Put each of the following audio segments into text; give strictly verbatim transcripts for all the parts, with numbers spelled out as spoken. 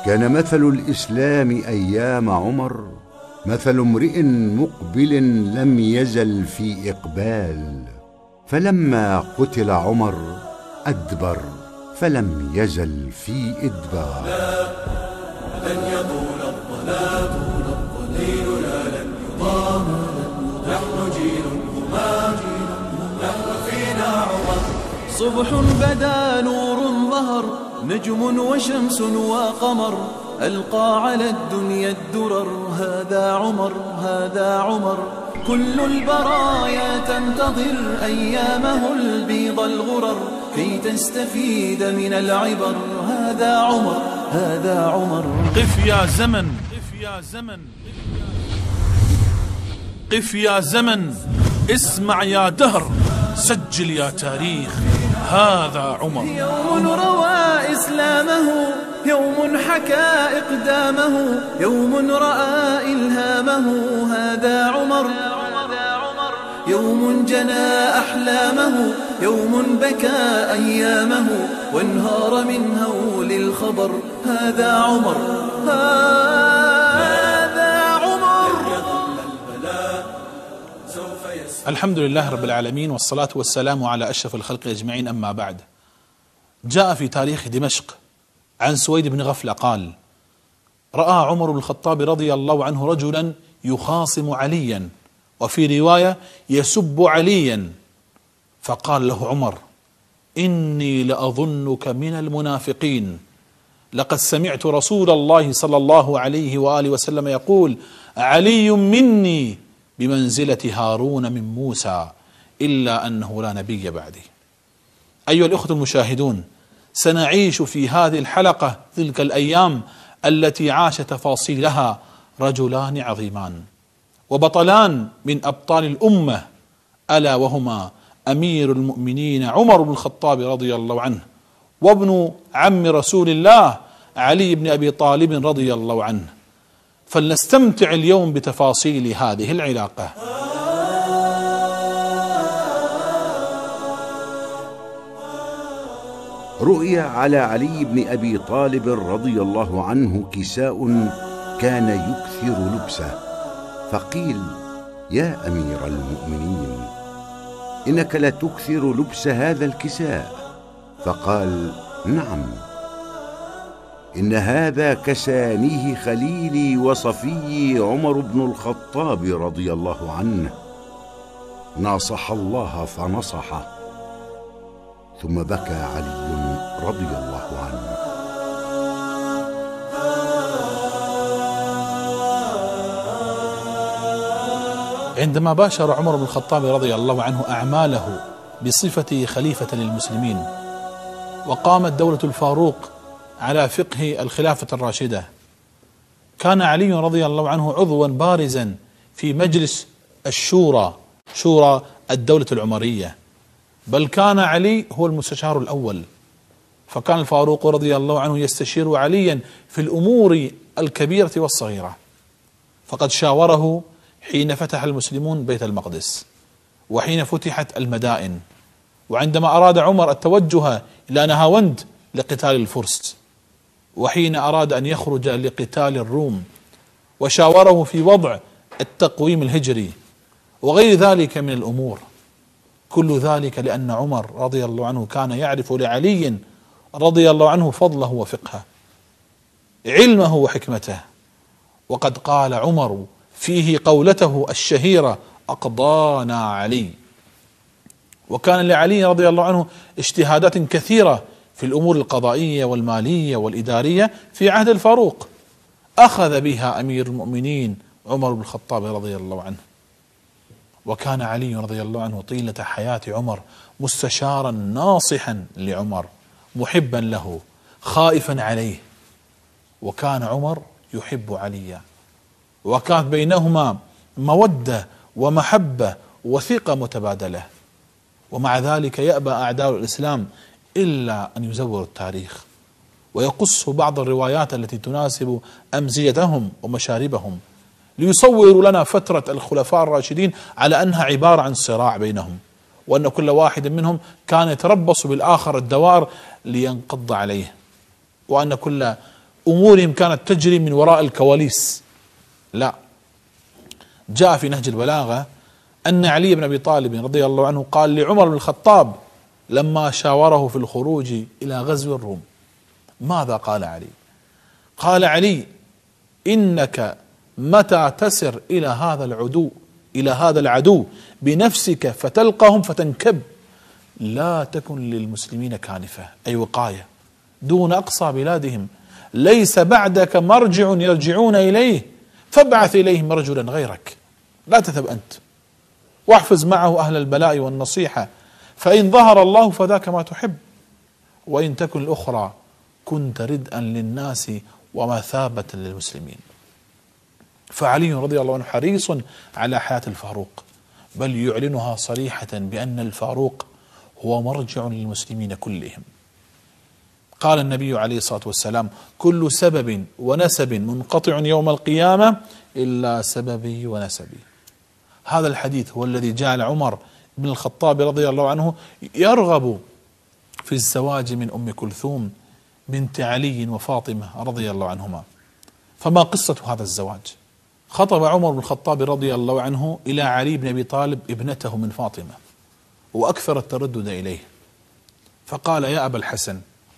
كان مثل الإسلام أيام عمر مثل امرئ مقبل لم يزل في إقبال، فلما قتل عمر أدبر فلم يزل في إدبار. لا لن يطول الظلام الظليل لا لن يضام، نحن جيل همام، نحن فينا عمر. صبح بدا نور ظهر، نجم وشمس وقمر، ألقى على الدنيا الدرر. هذا عمر هذا عمر، كل البرايا تنتظر أيامه البيض الغرر كي تستفيد من العبر. هذا عمر هذا عمر. قف يا زمن قف يا زمن قف يا زمن، اسمع يا دهر، سجل يا تاريخ. هذا عمر. يوم روى إسلامه، يوم حكى إقدامه، يوم رأى إلهامه. هذا عمر. يوم جنى أحلامه، يوم بكى أيامه، وانهار من هول الخبر. هذا عمر هذا عمر. الحمد لله رب العالمين، والصلاة والسلام على أشرف الخلق أجمعين، أما بعد. جاء في تاريخ دمشق عن سويد بن غفلة قال: رأى عمر بن الخطاب رضي الله عنه رجلا يخاصم عليا، وفي رواية يسب عليا، فقال له عمر: إني لأظنك من المنافقين، لقد سمعت رسول الله صلى الله عليه وآله وسلم يقول: علي مني بمنزلة هارون من موسى، إلا أنه لا نبي بعدي. أيها الأخوة المشاهدون، سنعيش في هذه الحلقة تلك الأيام التي عاش تفاصيلها رجلان عظيمان وبطلان من أبطال الأمة، ألا وهما أمير المؤمنين عمر بن الخطاب رضي الله عنه، وابن عم رسول الله علي بن أبي طالب رضي الله عنه. فلنستمتع اليوم بتفاصيل هذه العلاقة. رؤي على علي بن أبي طالب رضي الله عنه كساء كان يكثر لبسه، فقيل: يا أمير المؤمنين، إنك لتكثر لبس هذا الكساء. فقال: نعم، إن هذا كسانيه خليلي وصفيي عمر بن الخطاب رضي الله عنه، ناصح الله فنصحه. ثم بكى علي رضي الله عنه. عندما باشر عمر بن الخطاب رضي الله عنه أعماله بصفته خليفة للمسلمين، وقامت دولة الفاروق على فقه الخلافة الراشدة، كان علي رضي الله عنه عضوا بارزا في مجلس الشورى، شورى الدولة العمرية، بل كان علي هو المستشار الأول. فكان الفاروق رضي الله عنه يستشير عليا في الأمور الكبيرة والصغيرة، فقد شاوره حين فتح المسلمون بيت المقدس، وحين فتحت المدائن، وعندما أراد عمر التوجه إلى نهاوند لقتال الفرس، وحين أراد أن يخرج لقتال الروم، وشاوره في وضع التقويم الهجري وغير ذلك من الأمور. كل ذلك لأن عمر رضي الله عنه كان يعرف لعلي رضي الله عنه فضله وفقهه، علمه وحكمته. وقد قال عمر فيه قولته الشهيرة: أقضانا علي. وكان لعلي رضي الله عنه اجتهادات كثيرة في الأمور القضائية والمالية والإدارية في عهد الفاروق، أخذ بها أمير المؤمنين عمر بن الخطاب رضي الله عنه. وكان علي رضي الله عنه طيلة حياة عمر مستشارا ناصحا لعمر، محبا له، خائفا عليه. وكان عمر يحب عليا، وكانت بينهما مودة ومحبة وثقة متبادلة. ومع ذلك يأبى أعداء الإسلام إلا أن يزوروا التاريخ ويقصوا بعض الروايات التي تناسب أمزجتهم ومشاربهم، ليصوروا لنا فترة الخلفاء الراشدين على أنها عبارة عن صراع بينهم، وأن كل واحد منهم كان يتربص بالآخر الدوار لينقض عليه، وأن كل أمورهم كانت تجري من وراء الكواليس، لا، جاء في نهج البلاغة أن علي بن أبي طالب رضي الله عنه قال لعمر بن الخطاب لما شاوره في الخروج إلى غزو الروم، ماذا قال علي؟ قال علي: إنك متى تسر إلى هذا العدو إلى هذا العدو بنفسك فتلقهم فتنكب، لا تكن للمسلمين كانفة، أي وقاية، دون أقصى بلادهم، ليس بعدك مرجع يرجعون إليه، فابعث إليهم رجلا غيرك، لا تذهب أنت، واحفظ معه أهل البلاء والنصيحة، فإن ظهر الله فذاك ما تحب، وإن تكن الأخرى كنت ردءا للناس ومثابة للمسلمين. فعلي رضي الله عنه حريص على حياة الفاروق، بل يعلنها صريحة بأن الفاروق هو مرجع للمسلمين كلهم. قال النبي عليه الصلاة والسلام: كل سبب ونسب منقطع يوم القيامة إلا سببي ونسبي. هذا الحديث هو الذي جعل عمر بن الخطاب رضي الله عنه يرغب في الزواج من أم كلثوم بنت علي وفاطمة رضي الله عنهما. فما قصة هذا الزواج؟ خطب عمر بن الخطاب رضي الله عنه إلى علي بن أبي طالب ابنته من فاطمة، وأكثر التردد إليه، فقال: يا أبا الحسن،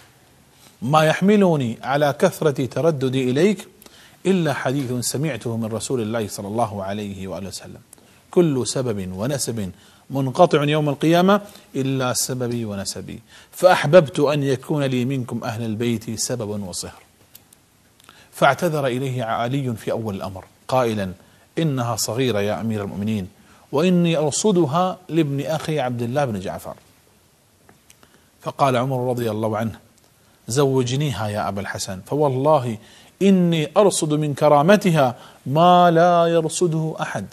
ما يحملني على كثرة ترددي إليك إلا حديث سمعته من رسول الله صلى الله عليه وآله وسلم: كل سبب ونسب منقطع يوم القيامة إلا سببي ونسبي، فأحببت أن يكون لي منكم أهل البيت سبب وصهر. فاعتذر إليه علي في أول الأمر قائلا: إنها صغيرة يا أمير المؤمنين، وإني أرصدها لابن أخي عبد الله بن جعفر. فقال عمر رضي الله عنه: زوجنيها يا أبا الحسن، فوالله إني أرصد من كرامتها ما لا يرصده أحد.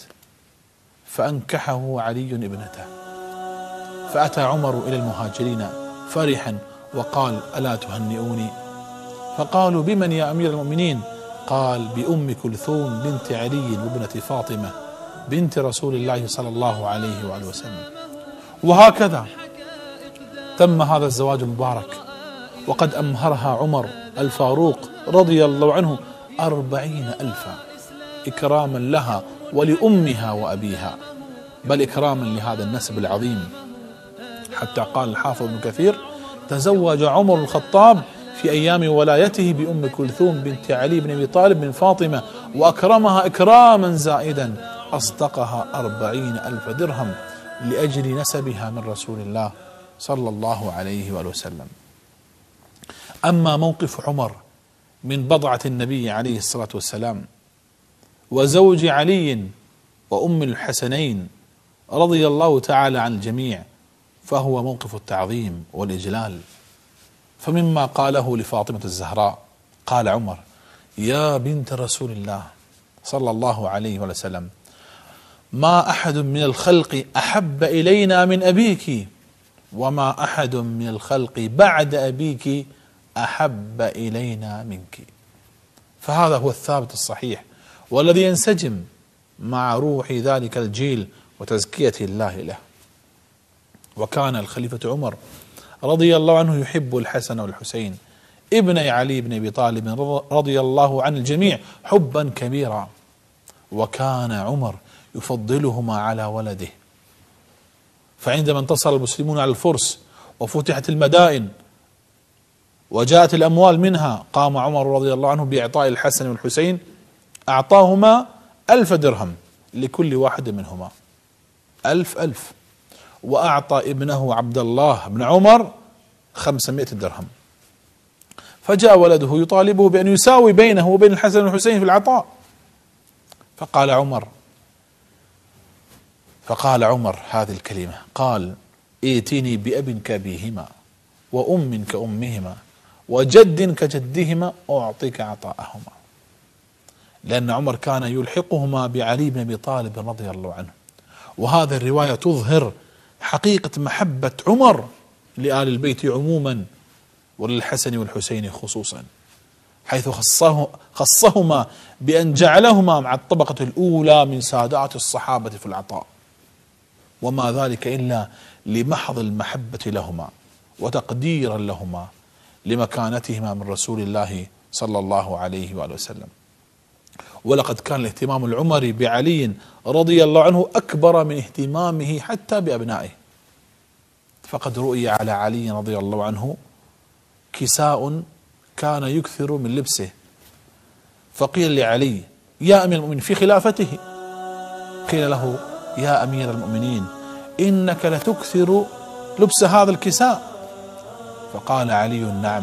فأنكحه علي ابنته. فأتى عمر إلى المهاجرين فرحا وقال: ألا تهنئوني؟ فقالوا: بمن يا أمير المؤمنين؟ قال: بأم كلثوم بنت علي وابنة فاطمة بنت رسول الله صلى الله عليه وآله وسلم. وهكذا تم هذا الزواج المبارك، وقد أمهرها عمر الفاروق رضي الله عنه أربعين ألفا إكراما لها ولأمها وأبيها، بل إكراما لهذا النسب العظيم، حتى قال الحافظ ابن كثير: تزوج عمر الخطاب في أيام ولايته بأم كلثوم بنت علي بن أبي طالب من فاطمة، وأكرمها إكراما زائدا، أصدقها أربعين ألف درهم لأجل نسبها من رسول الله صلى الله عليه وآله وسلم. أما موقف عمر من بضعة النبي عليه الصلاة والسلام وزوج علي وأم الحسنين رضي الله تعالى عن الجميع، فهو موقف التعظيم والإجلال. فمما قاله لفاطمة الزهراء قال عمر: يا بنت رسول الله صلى الله عليه وسلم، ما أحد من الخلق أحب إلينا من أبيك، وما أحد من الخلق بعد أبيك أحب إلينا منك. فهذا هو الثابت الصحيح والذي ينسجم مع روح ذلك الجيل وتزكية الله له. وكان الخليفة عمر رضي الله عنه يحب الحسن والحسين ابني علي بن أبي طالب رضي الله عن الجميع حبا كبيرا، وكان عمر يفضلهما على ولده. فعندما انتصر المسلمون على الفرس وفتحت المدائن وجاءت الأموال منها، قام عمر رضي الله عنه بإعطاء الحسن والحسين، أعطاهما ألف درهم لكل واحد منهما، ألف ألف، وأعطى ابنه عبد الله بن عمر خمسمائة درهم. فجاء ولده يطالبه بأن يساوي بينه وبين الحسن والحسين في العطاء، فقال عمر فقال عمر هذه الكلمة، قال: ائتني بأب كأبيهما وأم كأمهما وجد كجدهما أعطيك عطاءهما. لأن عمر كان يلحقهما بعلي بن أبي طالب رضي الله عنه. وهذه الرواية تظهر حقيقة محبة عمر لآل البيت عموما وللحسن والحسين خصوصا، حيث خصه خصهما بأن جعلهما مع الطبقة الأولى من سادات الصحابة في العطاء، وما ذلك إلا لمحض المحبة لهما وتقديرا لهما لمكانتهما من رسول الله صلى الله عليه وآله وسلم. ولقد كان الاهتمام العمري بعلي رضي الله عنه أكبر من اهتمامه حتى بأبنائه، فقد رؤي على علي رضي الله عنه كساء كان يكثر من لبسه، فقيل لعلي يا أمير المؤمنين في خلافته، قيل له يا أمير المؤمنين إنك لتكثر لبس هذا الكساء، فقال علي نعم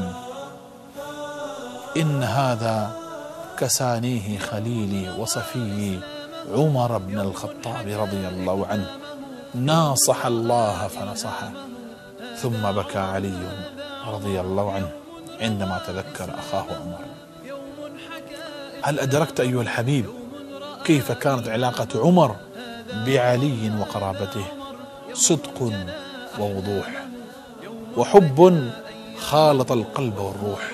إن هذا كسانيه خليلي وصفيي عمر بن الخطاب رضي الله عنه، ناصح الله فنصحه. ثم بكى علي رضي الله عنه عندما تذكر أخاه عمر. هل أدركت أيها الحبيب كيف كانت علاقة عمر بعلي وقرابته؟ صدق ووضوح وحب خالط القلب والروح.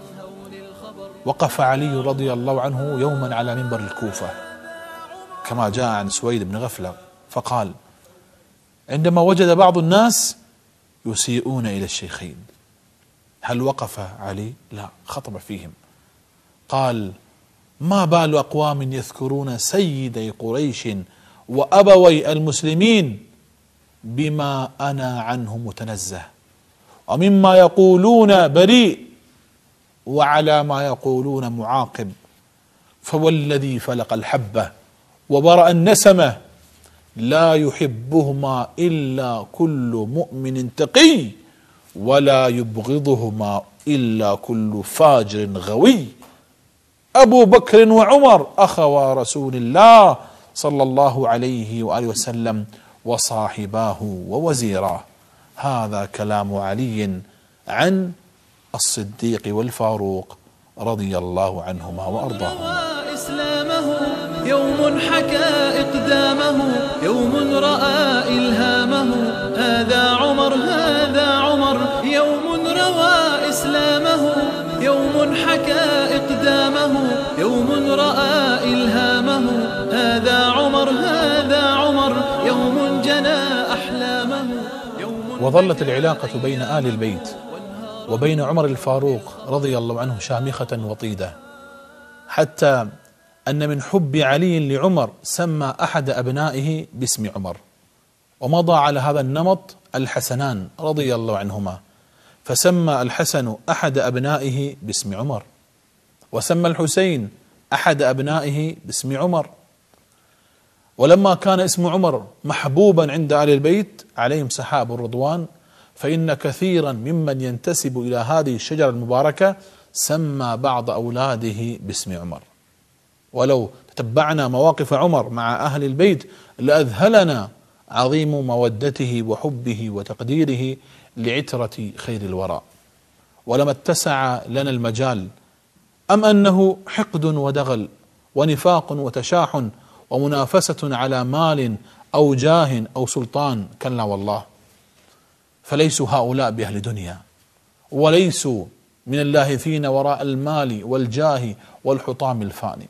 وقف علي رضي الله عنه يوما على منبر الكوفة كما جاء عن سويد بن غفلة، فقال عندما وجد بعض الناس يسيئون إلى الشيخين، هل وقف علي؟ لا، خطب فيهم قال ما بال أقوام يذكرون سيدي قريش وأبوي المسلمين بما أنا عنه متنزه، ومما يقولون بريء، وعلى ما يقولون معاقب، فوالذي فلق الحبة وبرأ النسمة لا يحبهما إلا كل مؤمن تقي، ولا يبغضهما إلا كل فاجر غوي. أبو بكر وعمر أخوا رسول الله صلى الله عليه وآله وسلم وصاحباه ووزيراه. هذا كلام علي عن الصديق والفاروق رضي الله عنهما وأرضاهما. إسلامه يوم حكى إقدامه، يوم رأى إلهامه، هذا عمر هذا عمر. يوم روى إسلامه، يوم حكى إقدامه، يوم رأى إلهامه، هذا عمر هذا عمر. يوم جنى أحلامه. وظلت العلاقة بين آل البيت وبين عمر الفاروق رضي الله عنه شامخة وطيدة، حتى أن من حب علي لعمر سمى أحد أبنائه باسم عمر، ومضى على هذا النمط الحسنان رضي الله عنهما، فسمى الحسن أحد أبنائه باسم عمر، وسمى الحسين أحد أبنائه باسم عمر. ولما كان اسم عمر محبوبا عند آل البيت عليهم سحاب الرضوان، فإن كثيرا ممن ينتسب إلى هذه الشجرة المباركة سمى بعض أولاده باسم عمر. ولو تتبعنا مواقف عمر مع أهل البيت لأذهلنا عظيم مودته وحبه وتقديره لعترة خير الوراء، ولما اتسع لنا المجال. أم أنه حقد ودغل ونفاق وتشاح ومنافسة على مال أو جاه أو سلطان؟ كلا والله، فليسوا هؤلاء بأهل دنيا، وليسوا من اللاهثين وراء المال والجاه والحطام الفاني،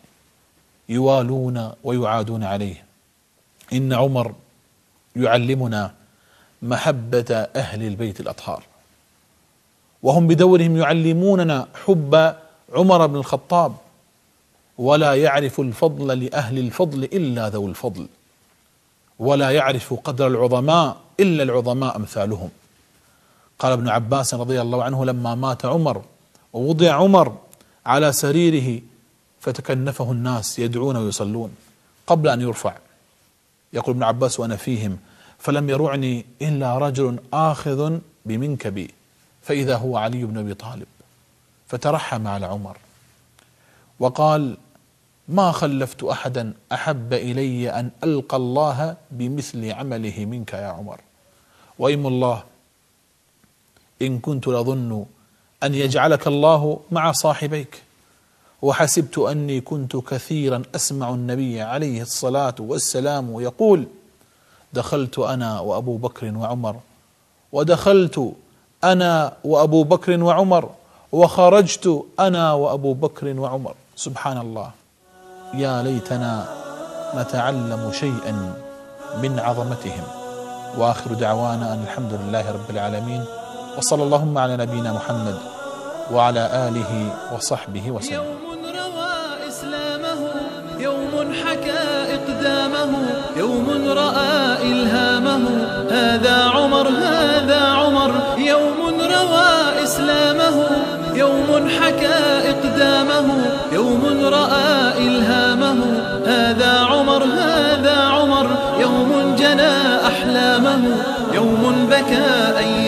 يوالون ويعادون عليه. إن عمر يعلمنا محبة أهل البيت الأطهار، وهم بدورهم يعلموننا حب عمر بن الخطاب، ولا يعرف الفضل لأهل الفضل إلا ذو الفضل، ولا يعرف قدر العظماء إلا العظماء أمثالهم. قال ابن عباس رضي الله عنه لما مات عمر ووضع عمر على سريره فتكنفه الناس يدعون ويصلون قبل أن يرفع، يقول ابن عباس وأنا فيهم فلم يرعني إلا رجل آخذ بمنكبي فإذا هو علي بن أبي طالب، فترحم على عمر وقال ما خلفت أحدا أحب إلي أن ألقى الله بمثل عمله منك يا عمر، وإيم الله إن كنت لظن أن يجعلك الله مع صاحبيك، وحسبت أني كنت كثيرا أسمع النبي عليه الصلاة والسلام يقول دخلت أنا وأبو بكر وعمر، ودخلت أنا وأبو بكر وعمر، وخرجت أنا وأبو بكر وعمر. سبحان الله، يا ليتنا نتعلم شيئا من عظمتهم. وآخر دعوانا أن الحمد لله رب العالمين، وصلى اللهم على نبينا محمد وعلى آله وصحبه وسلم. يوم روى إسلامه، يوم حكى إقدامه، يوم رأى إلهامه، هذا عمر هذا عمر. يوم روى إسلامه، يوم حكى إقدامه، يوم رأى إلهامه، هذا عمر هذا عمر. يوم جنى أحلامه، يوم بكى أيامه،